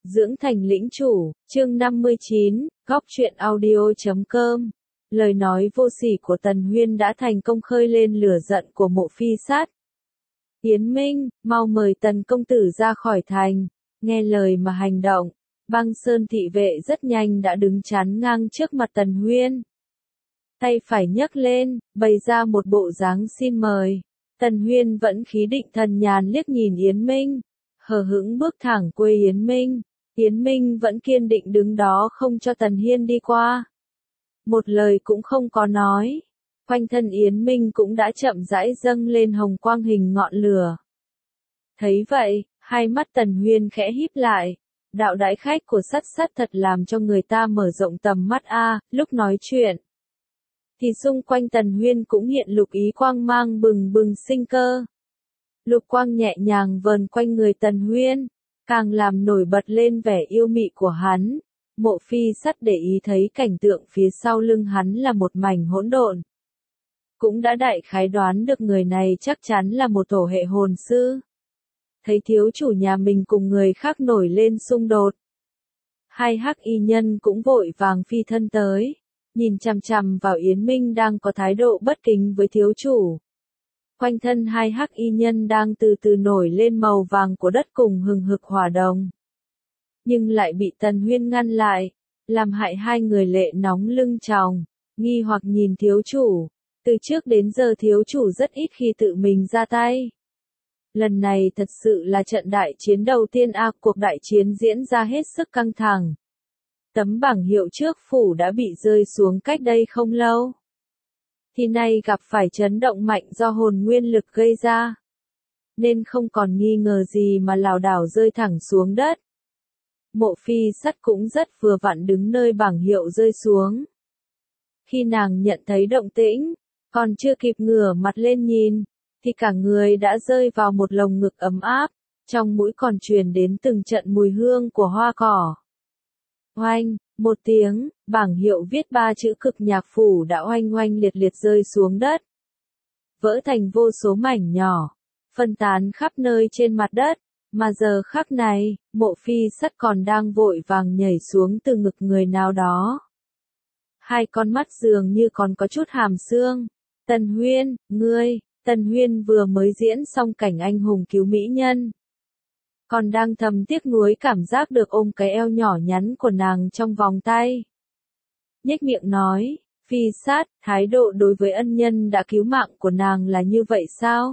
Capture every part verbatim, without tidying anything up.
Dưỡng thành lĩnh chủ, chương năm mươi chín, góc truyện audio chấm com. Lời nói vô sỉ của Tần Huyên đã thành công khơi lên lửa giận của Mộ Phi Sát. Yến Minh, mau mời Tần công tử ra khỏi thành, nghe lời mà hành động. Băng Sơn thị vệ rất nhanh đã đứng chắn ngang trước mặt Tần Huyên. Tay phải nhấc lên, bày ra một bộ dáng xin mời. Tần Huyên vẫn khí định thần nhàn liếc nhìn Yến Minh, hờ hững bước thẳng quê Yến Minh. Yến Minh vẫn kiên định đứng đó không cho Tần Huyên đi qua. Một lời cũng không có nói. Quanh thân Yến Minh cũng đã chậm rãi dâng lên hồng quang hình ngọn lửa. Thấy vậy, hai mắt Tần Huyên khẽ híp lại. Đạo đãi khách của Sắt Sắt thật làm cho người ta mở rộng tầm mắt a. À, lúc nói chuyện thì xung quanh Tần Huyên cũng hiện lục ý quang mang bừng bừng sinh cơ. Lục quang nhẹ nhàng vờn quanh người Tần Huyên, càng làm nổi bật lên vẻ yêu mị của hắn. Mộ Phi Sắt để ý thấy cảnh tượng phía sau lưng hắn là một mảnh hỗn độn. Cũng đã đại khái đoán được người này chắc chắn là một tổ hệ hồn sư. Thấy thiếu chủ nhà mình cùng người khác nổi lên xung đột, hai hắc y nhân cũng vội vàng phi thân tới, nhìn chằm chằm vào Yến Minh đang có thái độ bất kính với thiếu chủ. Quanh thân hai hắc y nhân đang từ từ nổi lên màu vàng của đất cùng hừng hực hỏa đồng. Nhưng lại bị Tần Huyên ngăn lại, làm hại hai người lệ nóng lưng tròng, nghi hoặc nhìn thiếu chủ. Từ trước đến giờ thiếu chủ rất ít khi tự mình ra tay. Lần này thật sự là trận đại chiến đầu tiên a, à, cuộc đại chiến diễn ra hết sức căng thẳng. Tấm bảng hiệu trước phủ đã bị rơi xuống cách đây không lâu. Thì nay gặp phải chấn động mạnh do hồn nguyên lực gây ra. Nên không còn nghi ngờ gì mà lảo đảo rơi thẳng xuống đất. Mộ Phi Sắt cũng rất vừa vặn đứng nơi bảng hiệu rơi xuống. Khi nàng nhận thấy động tĩnh, còn chưa kịp ngửa mặt lên nhìn, thì cả người đã rơi vào một lồng ngực ấm áp, trong mũi còn truyền đến từng trận mùi hương của hoa cỏ. Oanh, một tiếng, bảng hiệu viết ba chữ Cực Nhạc Phủ đã oanh oanh liệt liệt rơi xuống đất. Vỡ thành vô số mảnh nhỏ, phân tán khắp nơi trên mặt đất, mà giờ khắc này, Mộ Phi Sắt còn đang vội vàng nhảy xuống từ ngực người nào đó. Hai con mắt dường như còn có chút hàm xương. Tần Huyên, ngươi, Tần Huyên vừa mới diễn xong cảnh anh hùng cứu mỹ nhân. Còn đang thầm tiếc nuối cảm giác được ôm cái eo nhỏ nhắn của nàng trong vòng tay. Nhếch miệng nói, Phi Sát, thái độ đối với ân nhân đã cứu mạng của nàng là như vậy sao?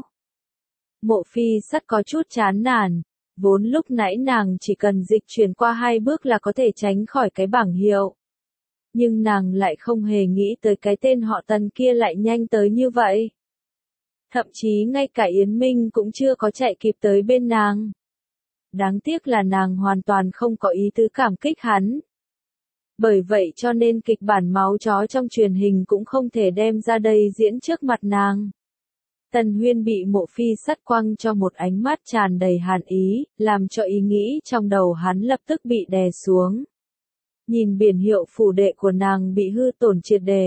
Mộ Phi Sắt có chút chán nản, vốn lúc nãy nàng chỉ cần dịch chuyển qua hai bước là có thể tránh khỏi cái bảng hiệu. Nhưng nàng lại không hề nghĩ tới cái tên họ Tần kia lại nhanh tới như vậy. Thậm chí ngay cả Yến Minh cũng chưa có chạy kịp tới bên nàng. Đáng tiếc là nàng hoàn toàn không có ý tứ cảm kích hắn. Bởi vậy cho nên kịch bản máu chó trong truyền hình cũng không thể đem ra đây diễn trước mặt nàng. Tần Huyên bị Mộ Phi Sắt quăng cho một ánh mắt tràn đầy hàn ý, làm cho ý nghĩ trong đầu hắn lập tức bị đè xuống. Nhìn biển hiệu phủ đệ của nàng bị hư tổn triệt đề.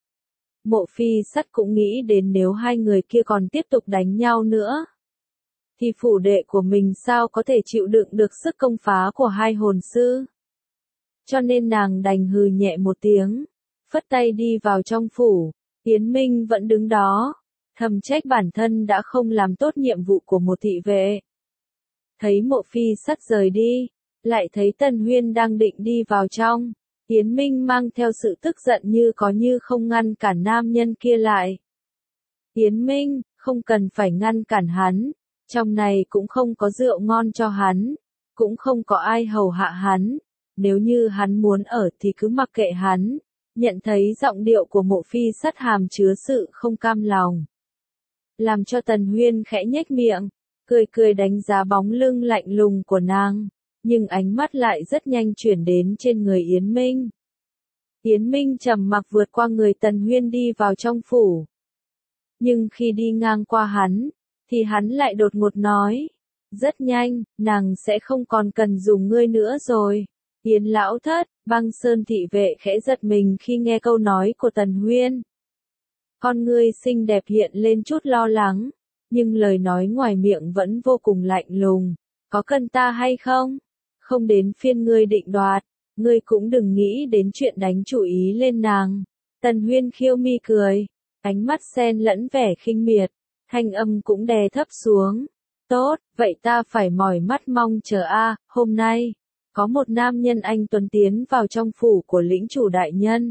Mộ Phi Sắt cũng nghĩ đến nếu hai người kia còn tiếp tục đánh nhau nữa, thì phủ đệ của mình sao có thể chịu đựng được sức công phá của hai hồn sư. Cho nên nàng đành hừ nhẹ một tiếng, phất tay đi vào trong phủ. Yến Minh vẫn đứng đó, thầm trách bản thân đã không làm tốt nhiệm vụ của một thị vệ. Thấy Mộ Phi Sắt rời đi, lại thấy Tần Huyên đang định đi vào trong. Yến Minh mang theo sự tức giận như có như không ngăn cản nam nhân kia lại. Yến Minh, không cần phải ngăn cản hắn, trong này cũng không có rượu ngon cho hắn, cũng không có ai hầu hạ hắn, nếu như hắn muốn ở thì cứ mặc kệ hắn. Nhận thấy giọng điệu của Mộ Phi Sắt hàm chứa sự không cam lòng, làm cho Tần Huyên khẽ nhếch miệng, cười cười đánh giá bóng lưng lạnh lùng của nàng. Nhưng ánh mắt lại rất nhanh chuyển đến trên người Yến Minh. Yến Minh trầm mặc vượt qua người Tần Huyên đi vào trong phủ. Nhưng khi đi ngang qua hắn, thì hắn lại đột ngột nói, rất nhanh, nàng sẽ không còn cần dùng ngươi nữa rồi. Yến lão thất, Băng Sơn thị vệ khẽ giật mình khi nghe câu nói của Tần Huyên. Con ngươi xinh đẹp hiện lên chút lo lắng, nhưng lời nói ngoài miệng vẫn vô cùng lạnh lùng. Có cần ta hay không? Không đến phiên ngươi định đoạt, ngươi cũng đừng nghĩ đến chuyện đánh chủ ý lên nàng. Tần Huyên khiêu mi cười, ánh mắt xen lẫn vẻ khinh miệt, thanh âm cũng đè thấp xuống. Tốt, vậy ta phải mỏi mắt mong chờ a, hôm nay, có một nam nhân anh tuấn tiến vào trong phủ của lĩnh chủ đại nhân.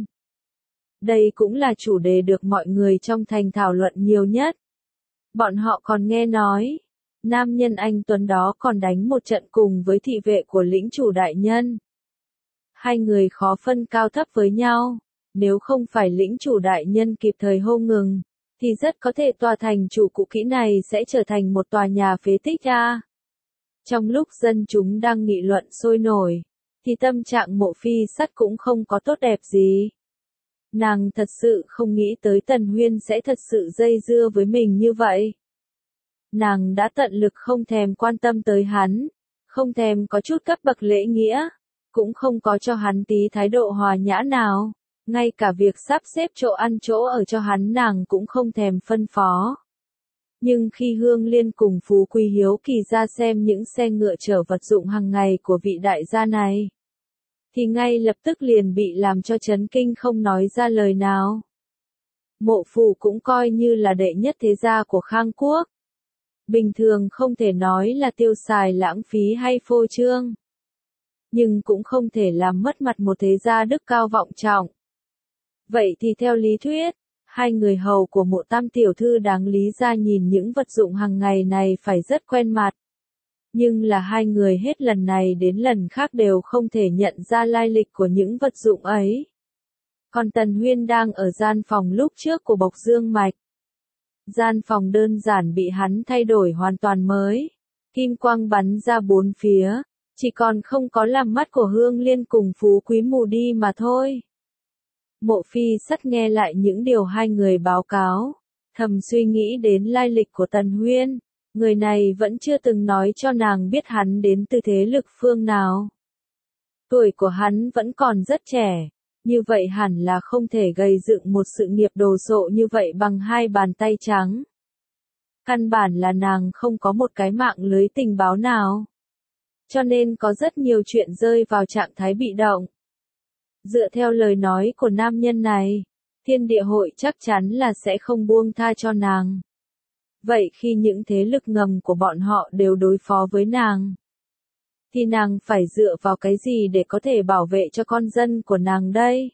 Đây cũng là chủ đề được mọi người trong thành thảo luận nhiều nhất. Bọn họ còn nghe nói, nam nhân anh tuấn đó còn đánh một trận cùng với thị vệ của lĩnh chủ đại nhân. Hai người khó phân cao thấp với nhau, nếu không phải lĩnh chủ đại nhân kịp thời hô ngừng, thì rất có thể tòa thành chủ cũ kỹ này sẽ trở thành một tòa nhà phế tích a. Trong lúc dân chúng đang nghị luận sôi nổi, thì tâm trạng Mộ Phi Sắt cũng không có tốt đẹp gì. Nàng thật sự không nghĩ tới Tần Huyên sẽ thật sự dây dưa với mình như vậy. Nàng đã tận lực không thèm quan tâm tới hắn, không thèm có chút cấp bậc lễ nghĩa, cũng không có cho hắn tí thái độ hòa nhã nào, ngay cả việc sắp xếp chỗ ăn chỗ ở cho hắn nàng cũng không thèm phân phó. Nhưng khi Hương Liên cùng Phú Quý hiếu kỳ ra xem những xe ngựa chở vật dụng hàng ngày của vị đại gia này, thì ngay lập tức liền bị làm cho chấn kinh không nói ra lời nào. Mộ Phủ cũng coi như là đệ nhất thế gia của Khang Quốc. Bình thường không thể nói là tiêu xài lãng phí hay phô trương, nhưng cũng không thể làm mất mặt một thế gia đức cao vọng trọng. Vậy thì theo lý thuyết, hai người hầu của Mộ Tam tiểu thư đáng lý ra nhìn những vật dụng hàng ngày này phải rất quen mặt. Nhưng là hai người hết lần này đến lần khác đều không thể nhận ra lai lịch của những vật dụng ấy. Còn Tần Huyên đang ở gian phòng lúc trước của Bộc Dương Mạch. Gian phòng đơn giản bị hắn thay đổi hoàn toàn mới. Kim quang bắn ra bốn phía, chỉ còn không có làm mắt của Hương Liên cùng Phú Quý mù đi mà thôi. Mộ Phi Sắt nghe lại những điều hai người báo cáo, thầm suy nghĩ đến lai lịch của Tần Huyên. Người này vẫn chưa từng nói cho nàng biết hắn đến từ thế lực phương nào. Tuổi của hắn vẫn còn rất trẻ, như vậy hẳn là không thể gây dựng một sự nghiệp đồ sộ như vậy bằng hai bàn tay trắng. Căn bản là nàng không có một cái mạng lưới tình báo nào. Cho nên có rất nhiều chuyện rơi vào trạng thái bị động. Dựa theo lời nói của nam nhân này, Thiên Địa Hội chắc chắn là sẽ không buông tha cho nàng. Vậy khi những thế lực ngầm của bọn họ đều đối phó với nàng, thì nàng phải dựa vào cái gì để có thể bảo vệ cho con dân của nàng đây?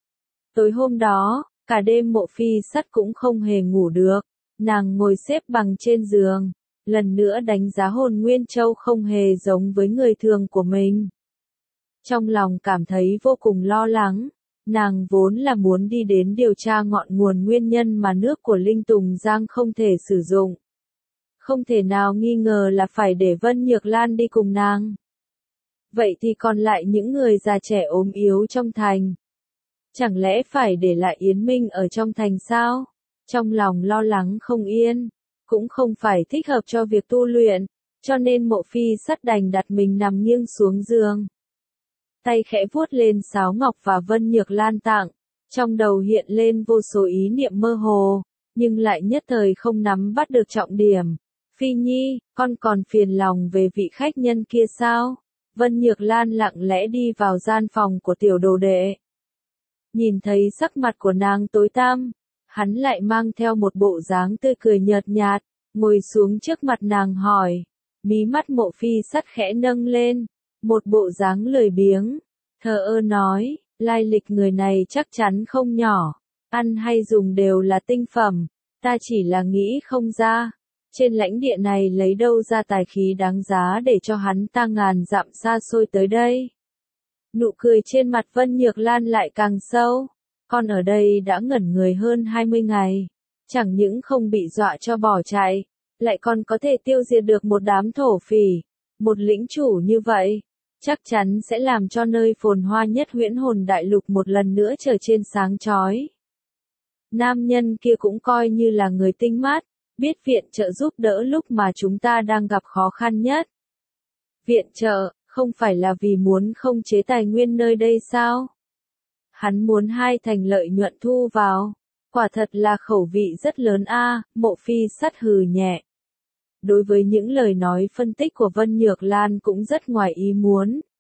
Tối hôm đó, cả đêm Mộ Phi Sắt cũng không hề ngủ được. Nàng ngồi xếp bằng trên giường, lần nữa đánh giá Hồn Nguyên Châu không hề giống với người thường của mình. Trong lòng cảm thấy vô cùng lo lắng. Nàng vốn là muốn đi đến điều tra ngọn nguồn nguyên nhân mà nước của Linh Tùng Giang không thể sử dụng. Không thể nào nghi ngờ là phải để Vân Nhược Lan đi cùng nàng. Vậy thì còn lại những người già trẻ ốm yếu trong thành. Chẳng lẽ phải để lại Yến Minh ở trong thành sao? Trong lòng lo lắng không yên, cũng không phải thích hợp cho việc tu luyện, cho nên Mộ Phi Sắt đành đặt mình nằm nghiêng xuống giường. Tay khẽ vuốt lên sáo ngọc và Vân Nhược Lan tặng, trong đầu hiện lên vô số ý niệm mơ hồ, nhưng lại nhất thời không nắm bắt được trọng điểm. Phi Nhi, con còn phiền lòng về vị khách nhân kia sao? Vân Nhược Lan lặng lẽ đi vào gian phòng của tiểu đồ đệ. Nhìn thấy sắc mặt của nàng tối tăm, hắn lại mang theo một bộ dáng tươi cười nhợt nhạt, ngồi xuống trước mặt nàng hỏi. Mí mắt Mộ Phi Sắt khẽ nâng lên, một bộ dáng lười biếng, thờ ơ nói, lai lịch người này chắc chắn không nhỏ, ăn hay dùng đều là tinh phẩm, ta chỉ là nghĩ không ra, trên lãnh địa này lấy đâu ra tài khí đáng giá để cho hắn ta ngàn dặm xa xôi tới đây. Nụ cười trên mặt Vân Nhược Lan lại càng sâu, con ở đây đã ngẩn người hơn hai mươi ngày, chẳng những không bị dọa cho bỏ chạy, lại còn có thể tiêu diệt được một đám thổ phỉ, một lĩnh chủ như vậy. Chắc chắn sẽ làm cho nơi phồn hoa nhất Huyễn Hồn Đại Lục một lần nữa trở trên sáng chói. Nam nhân kia cũng coi như là người tinh mắt, biết viện trợ giúp đỡ lúc mà chúng ta đang gặp khó khăn nhất. Viện trợ, không phải là vì muốn không chế tài nguyên nơi đây sao? Hắn muốn hai thành lợi nhuận thu vào. Quả thật là khẩu vị rất lớn a. Mộ Phi Sắt hừ nhẹ. Đối với những lời nói phân tích của Vân Nhược Lan cũng rất ngoài ý muốn,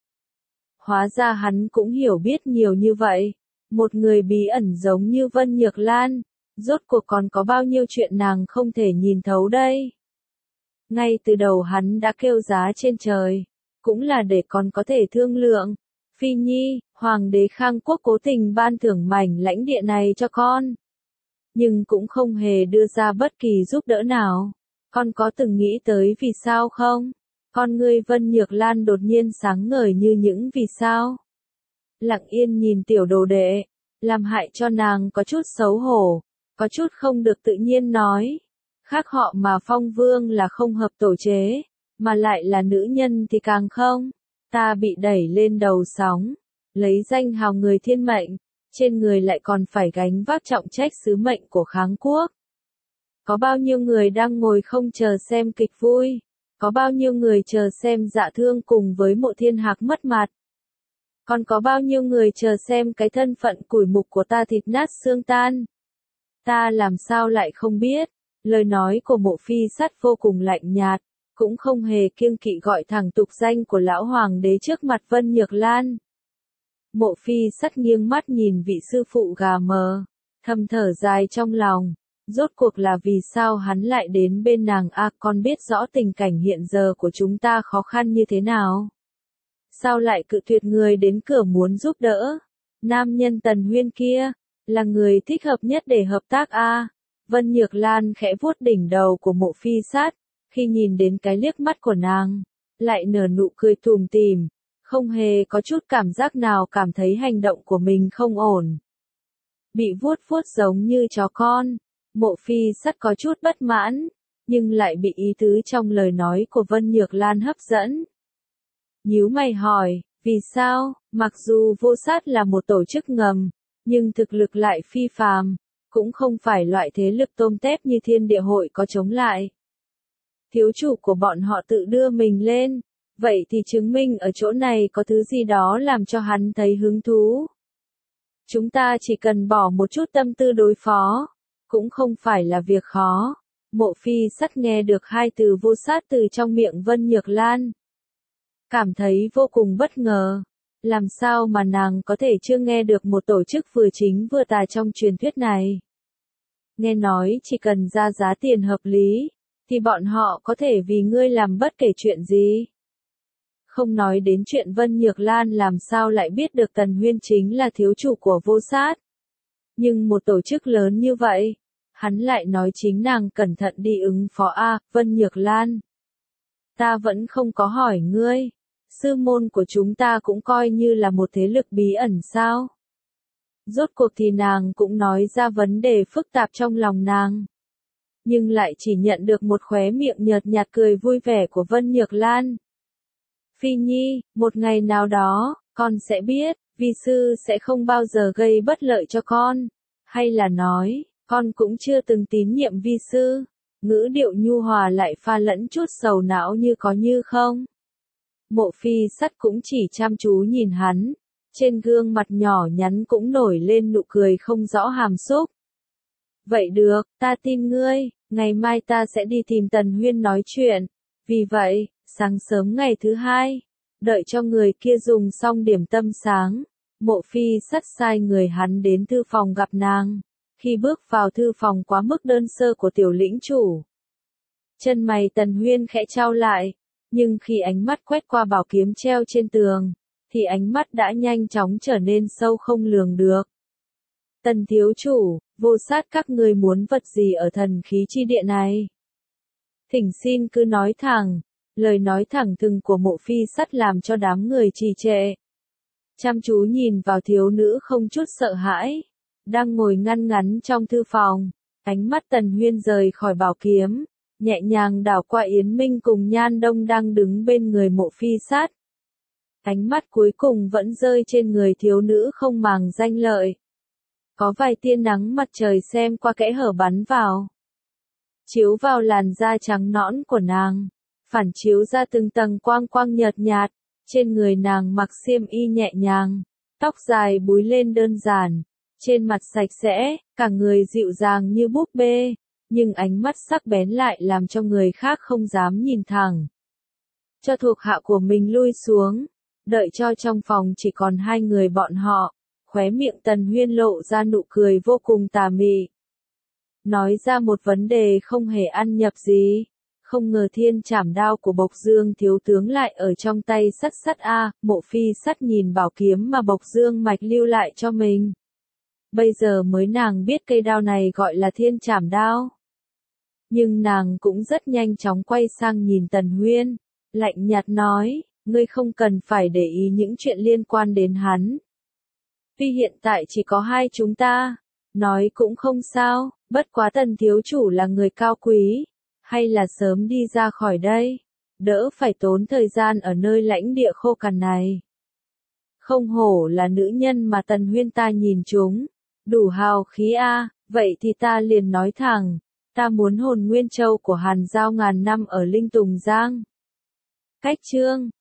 Hóa ra hắn cũng hiểu biết nhiều như vậy. Một người bí ẩn giống như Vân Nhược Lan, rốt cuộc còn có bao nhiêu chuyện nàng không thể nhìn thấu đây. Ngay từ đầu hắn đã kêu giá trên trời, cũng là để con có thể thương lượng. Phi Nhi, Hoàng đế Khang Quốc cố tình ban thưởng mảnh lãnh địa này cho con. Nhưng cũng không hề đưa ra bất kỳ giúp đỡ nào. Con có từng nghĩ tới vì sao không? Con ngươi Vân Nhược Lan đột nhiên sáng ngời như những vì sao. Lặng yên nhìn tiểu đồ đệ, làm hại cho nàng có chút xấu hổ, có chút không được tự nhiên nói. Khác họ mà Phong Vương là không hợp tổ chế, mà lại là nữ nhân thì càng không. Ta bị đẩy lên đầu sóng, lấy danh hào người thiên mệnh, trên người lại còn phải gánh vác trọng trách sứ mệnh của Kháng Quốc. Có bao nhiêu người đang ngồi không chờ xem kịch vui, có bao nhiêu người chờ xem Dạ Thương cùng với Mộ Thiên Hạc mất mặt. Còn có bao nhiêu người chờ xem cái thân phận củi mục của ta thịt nát xương tan. Ta làm sao lại không biết, lời nói của Mộ Phi Sắt vô cùng lạnh nhạt, cũng không hề kiêng kỵ gọi thẳng tục danh của lão hoàng đế trước mặt Vân Nhược Lan. Mộ Phi Sắt nghiêng mắt nhìn vị sư phụ gà mờ, thầm thở dài trong lòng, rốt cuộc là vì sao hắn lại đến bên nàng a à, con biết rõ tình cảnh hiện giờ của chúng ta khó khăn như thế nào. Sao lại cự tuyệt người đến cửa muốn giúp đỡ? Nam nhân Tần Huyên kia, là người thích hợp nhất để hợp tác a à? Vân Nhược Lan khẽ vuốt đỉnh đầu của Mộ Phi Sát, khi nhìn đến cái liếc mắt của nàng, lại nở nụ cười tủm tỉm, không hề có chút cảm giác nào cảm thấy hành động của mình không ổn. Bị vuốt vuốt giống như chó con, Mộ Phi Sắt có chút bất mãn, nhưng lại bị ý tứ trong lời nói của Vân Nhược Lan hấp dẫn. Nhíu mày hỏi, vì sao, mặc dù Vô Sát là một tổ chức ngầm, nhưng thực lực lại phi phàm, cũng không phải loại thế lực tôm tép như Thiên Địa Hội có chống lại. Thiếu chủ của bọn họ tự đưa mình lên, vậy thì chứng minh ở chỗ này có thứ gì đó làm cho hắn thấy hứng thú. Chúng ta chỉ cần bỏ một chút tâm tư đối phó, cũng không phải là việc khó. Mộ Phi Sắt nghe được hai từ Vô Sát từ trong miệng Vân Nhược Lan, cảm thấy vô cùng bất ngờ. Làm sao mà nàng có thể chưa nghe được một tổ chức vừa chính vừa tà trong truyền thuyết này? Nghe nói chỉ cần ra giá tiền hợp lý, thì bọn họ có thể vì ngươi làm bất kể chuyện gì. Không nói đến chuyện Vân Nhược Lan làm sao lại biết được Tần Huyên chính là thiếu chủ của Vô Sát. Nhưng một tổ chức lớn như vậy, hắn lại nói chính nàng cẩn thận đi ứng phó a, Vân Nhược Lan. Ta vẫn không có hỏi ngươi, sư môn của chúng ta cũng coi như là một thế lực bí ẩn sao? Rốt cuộc thì nàng cũng nói ra vấn đề phức tạp trong lòng nàng. Nhưng lại chỉ nhận được một khóe miệng nhợt nhạt cười vui vẻ của Vân Nhược Lan. Phi Nhi, một ngày nào đó, con sẽ biết, vi sư sẽ không bao giờ gây bất lợi cho con. Hay là nói, con cũng chưa từng tín nhiệm vi sư. Ngữ điệu nhu hòa lại pha lẫn chút sầu não như có như không. Mộ Phi Sắt cũng chỉ chăm chú nhìn hắn, trên gương mặt nhỏ nhắn cũng nổi lên nụ cười không rõ hàm xúc. Vậy được, ta tin ngươi, ngày mai ta sẽ đi tìm Tần Huyên nói chuyện. Vì vậy, sáng sớm ngày thứ hai, đợi cho người kia dùng xong điểm tâm sáng, Mộ Phi Sắt sai người hắn đến thư phòng gặp nàng. Khi bước vào thư phòng quá mức đơn sơ của tiểu lĩnh chủ, chân mày Tần Huyên khẽ trao lại, nhưng khi ánh mắt quét qua bảo kiếm treo trên tường, thì ánh mắt đã nhanh chóng trở nên sâu không lường được. Tần thiếu chủ, Vô Sát các ngươi muốn vật gì ở thần khí chi địa này? Thỉnh xin cứ nói thẳng. Lời nói thẳng thừng của Mộ Phi Sắt làm cho đám người trì trệ. Chăm chú nhìn vào thiếu nữ không chút sợ hãi, đang ngồi ngăn ngắn trong thư phòng. Ánh mắt Tần Huyên rời khỏi bảo kiếm, nhẹ nhàng đảo qua Yến Minh cùng Nhan Đông đang đứng bên người Mộ Phi Sắt. Ánh mắt cuối cùng vẫn rơi trên người thiếu nữ không màng danh lợi. Có vài tia nắng mặt trời xem qua kẽ hở bắn vào, chiếu vào làn da trắng nõn của nàng, phản chiếu ra từng tầng quang quang nhợt nhạt. Trên người nàng mặc xiêm y nhẹ nhàng, tóc dài búi lên đơn giản, trên mặt sạch sẽ, cả người dịu dàng như búp bê, nhưng ánh mắt sắc bén lại làm cho người khác không dám nhìn thẳng. Cho thuộc hạ của mình lui xuống, Đợi cho trong phòng chỉ còn hai người bọn họ, khóe miệng Tần Huyên lộ ra nụ cười vô cùng tà mị. Nói ra một vấn đề không hề ăn nhập gì. Không ngờ thiên trảm đao của Bộc Dương thiếu tướng lại ở trong tay sắt sắt a, Mộ Phi Sắt nhìn bảo kiếm mà Bộc Dương Mạch lưu lại cho mình. Bây giờ mới nàng biết cây đao này gọi là thiên trảm đao. Nhưng nàng cũng rất nhanh chóng quay sang nhìn Tần Huyên, lạnh nhạt nói, ngươi không cần phải để ý những chuyện liên quan đến hắn. Tuy hiện tại chỉ có hai chúng ta, nói cũng không sao, bất quá Tần thiếu chủ là người cao quý, hay là sớm đi ra khỏi đây, đỡ phải tốn thời gian ở nơi lãnh địa khô cằn này. Không hổ là nữ nhân mà Tần Huyên ta nhìn chúng, đủ hào khí a, vậy thì ta liền nói thẳng, ta muốn hồn nguyên châu của Hàn Giao ngàn năm ở Linh Tùng Giang. Cách chương